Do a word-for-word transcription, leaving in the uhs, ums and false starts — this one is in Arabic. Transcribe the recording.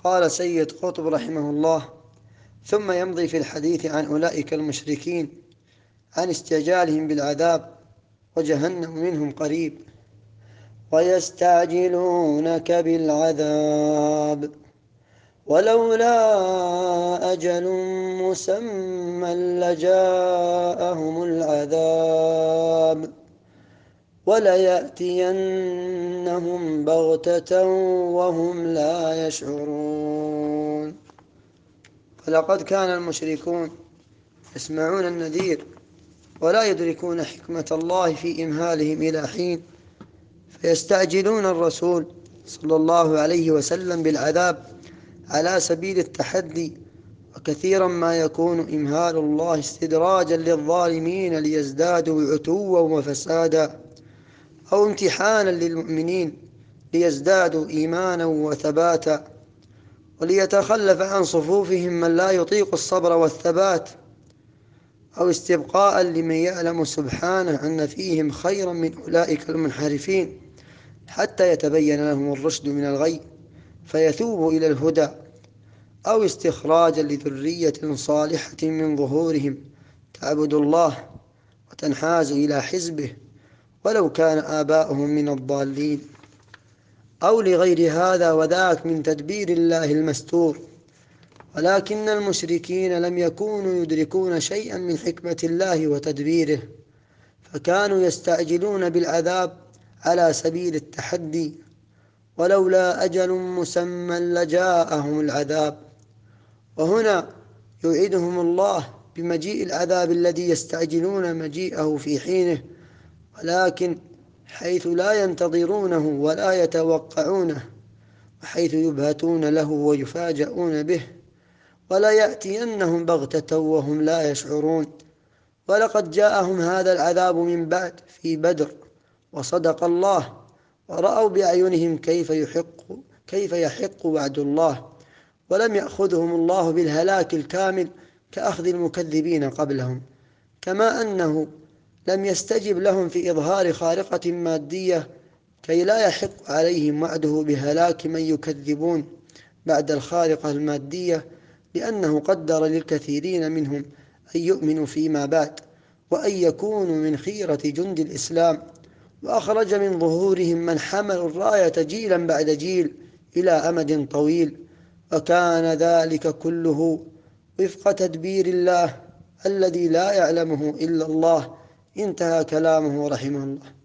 قال سيد قطب رحمه الله: ثم يمضي في الحديث عن أولئك المشركين عن استعجالهم بالعذاب وجهنم منهم قريب. ويستعجلونك بالعذاب ولولا أجل مسمى لجاءهم العذاب وليأتينهم بغتة وهم لا يشعرون. فلقد كان المشركون يسمعون النذير ولا يدركون حكمة الله في إمهالهم إلى حين، فيستعجلون الرسول صلى الله عليه وسلم بالعذاب على سبيل التحدي. وكثيرا ما يكون إمهال الله استدراجا للظالمين ليزدادوا عتوا وفسادا، أو امتحانا للمؤمنين ليزدادوا إيمانا وثباتا، وليتخلف عن صفوفهم من لا يطيق الصبر والثبات، أو استبقاء لمن يعلم سبحانه أن فيهم خيرا من أولئك المنحرفين حتى يتبين لهم الرشد من الغي فيثوبوا إلى الهدى، أو استخراجا لذرية صالحة من ظهورهم تعبد الله وتنحاز إلى حزبه ولو كان آباؤهم من الضالين، أو لغير هذا وذاك من تدبير الله المستور. ولكن المشركين لم يكونوا يدركون شيئا من حكمة الله وتدبيره، فكانوا يستعجلون بالعذاب على سبيل التحدي. ولولا أجل مسمى لجاءهم العذاب. وهنا يوعدهم الله بمجيء العذاب الذي يستعجلون مجيئه في حينه، ولكن حيث لا ينتظرونه ولا يتوقعونه، وحيث يبهتون له ويفاجؤون به. ولا يأتينهم بغتة وهم لا يشعرون. ولقد جاءهم هذا العذاب من بعد في بدر، وصدق الله، ورأوا بأعينهم كيف يحق كيف يحق وعد الله، ولم يأخذهم الله بالهلاك الكامل كأخذ المكذبين قبلهم، كما أنه لم يستجب لهم في إظهار خارقة مادية كي لا يحق عليهم وعده بهلاك من يكذبون بعد الخارقة المادية، لأنه قدر للكثيرين منهم أن يؤمنوا فيما بعد وأن يكونوا من خيرة جند الإسلام، وأخرج من ظهورهم من حملوا الراية جيلا بعد جيل إلى أمد طويل. وكان ذلك كله وفق تدبير الله الذي لا يعلمه إلا الله. انتهى كلامه رحمه الله.